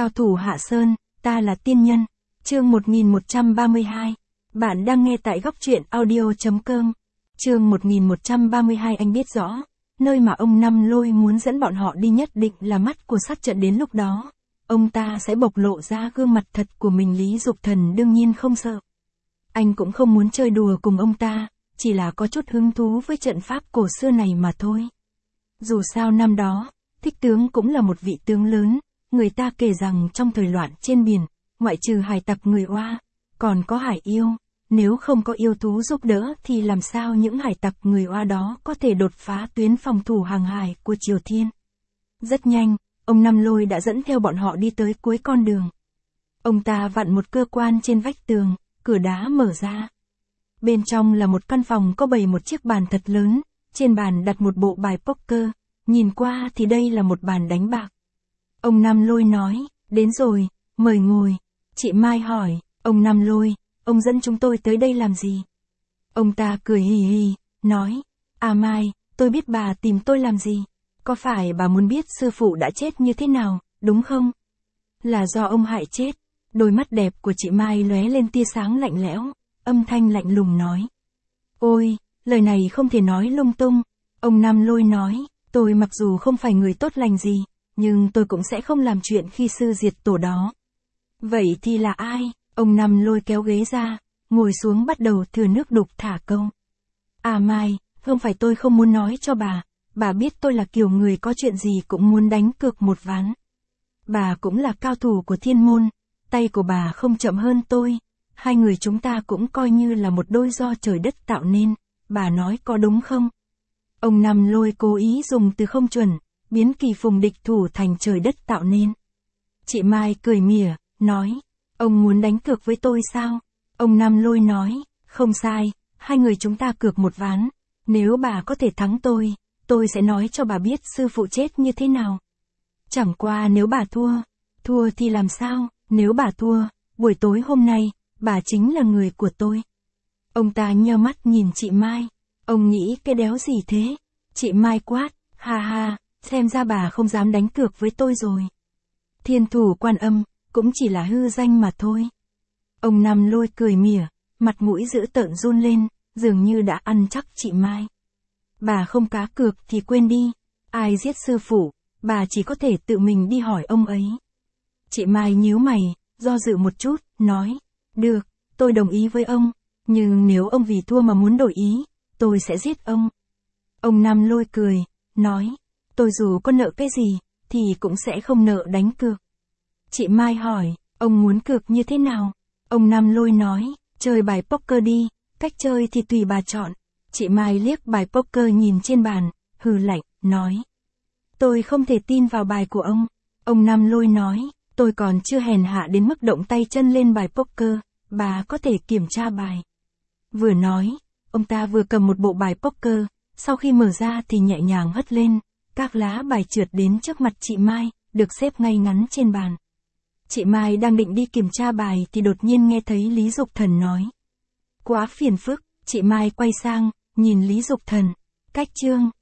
Cao thủ Hạ Sơn, ta là tiên nhân. Chương 1132. Bạn đang nghe tại góc truyện audio.com. Chương 1132. Anh biết rõ, nơi mà ông Năm Lôi muốn dẫn bọn họ đi nhất định là mắt của sát trận, đến lúc đó ông ta sẽ bộc lộ ra gương mặt thật của mình. Lý Dục Thần đương nhiên không sợ. Anh cũng không muốn chơi đùa cùng ông ta, chỉ là có chút hứng thú với trận pháp cổ xưa này mà thôi. Dù sao năm đó, Thích Tướng cũng là một vị tướng lớn, người ta kể rằng trong thời loạn trên biển, ngoại trừ hải tặc người Oa, còn có hải yêu, nếu không có yêu thú giúp đỡ thì làm sao những hải tặc người Oa đó có thể đột phá tuyến phòng thủ hàng hải của Triều Thiên. Rất nhanh, ông Năm Lôi đã dẫn theo bọn họ đi tới cuối con đường. Ông ta vặn một cơ quan trên vách tường, cửa đá mở ra. Bên trong là một căn phòng có bày một chiếc bàn thật lớn, trên bàn đặt một bộ bài poker, nhìn qua thì đây là một bàn đánh bạc. Ông Năm Lôi nói, đến rồi, mời ngồi. Chị Mai hỏi, ông Năm Lôi, ông dẫn chúng tôi tới đây làm gì? Ông ta cười hì hì, nói, à Mai, tôi biết bà tìm tôi làm gì. Có phải bà muốn biết sư phụ đã chết như thế nào, đúng không? Là do ông hại chết. Đôi mắt đẹp của chị Mai lóe lên tia sáng lạnh lẽo, âm thanh lạnh lùng nói. Ôi, lời này không thể nói lung tung. Ông Năm Lôi nói, tôi mặc dù không phải người tốt lành gì, nhưng tôi cũng sẽ không làm chuyện khi sư diệt tổ đó. Vậy thì là ai? Ông Năm Lôi kéo ghế ra, ngồi xuống bắt đầu thừa nước đục thả câu. À Mai, không phải tôi không muốn nói cho bà biết tôi là kiểu người có chuyện gì cũng muốn đánh cược một ván. Bà cũng là cao thủ của thiên môn, tay của bà không chậm hơn tôi, hai người chúng ta cũng coi như là một đôi do trời đất tạo nên, bà nói có đúng không? Ông Năm Lôi cố ý dùng từ không chuẩn, biến kỳ phùng địch thủ thành trời đất tạo nên. Chị Mai cười mỉa, nói, ông muốn đánh cược với tôi sao? Ông Năm Lôi nói, không sai, hai người chúng ta cược một ván, nếu bà có thể thắng tôi sẽ nói cho bà biết sư phụ chết như thế nào. Chẳng qua nếu bà thua thì làm sao? Nếu bà thua, buổi tối hôm nay, bà chính là người của tôi. Ông ta nheo mắt nhìn chị Mai, ông nghĩ cái đéo gì thế? Chị Mai quát, ha ha, xem ra bà không dám đánh cược với tôi rồi. Thiên thủ Quan Âm, cũng chỉ là hư danh mà thôi. Ông Năm Lôi cười mỉa, mặt mũi dữ tợn run lên, dường như đã ăn chắc chị Mai. Bà không cá cược thì quên đi, ai giết sư phụ, bà chỉ có thể tự mình đi hỏi ông ấy. Chị Mai nhíu mày, do dự một chút, nói, được, tôi đồng ý với ông, nhưng nếu ông vì thua mà muốn đổi ý, tôi sẽ giết ông. Ông Năm Lôi cười, nói, tôi dù có nợ cái gì, thì cũng sẽ không nợ đánh cược. Chị Mai hỏi, ông muốn cược như thế nào? Ông Năm Lôi nói, chơi bài poker đi, cách chơi thì tùy bà chọn. Chị Mai liếc bài poker nhìn trên bàn, hừ lạnh, nói, tôi không thể tin vào bài của ông. Ông Năm Lôi nói, tôi còn chưa hèn hạ đến mức động tay chân lên bài poker, bà có thể kiểm tra bài. Vừa nói, ông ta vừa cầm một bộ bài poker, sau khi mở ra thì nhẹ nhàng hất lên, các lá bài trượt đến trước mặt chị Mai, được xếp ngay ngắn trên bàn. Chị Mai đang định đi kiểm tra bài thì đột nhiên nghe thấy Lý Dục Thần nói. Quá phiền phức, chị Mai quay sang, nhìn Lý Dục Thần, cách chương.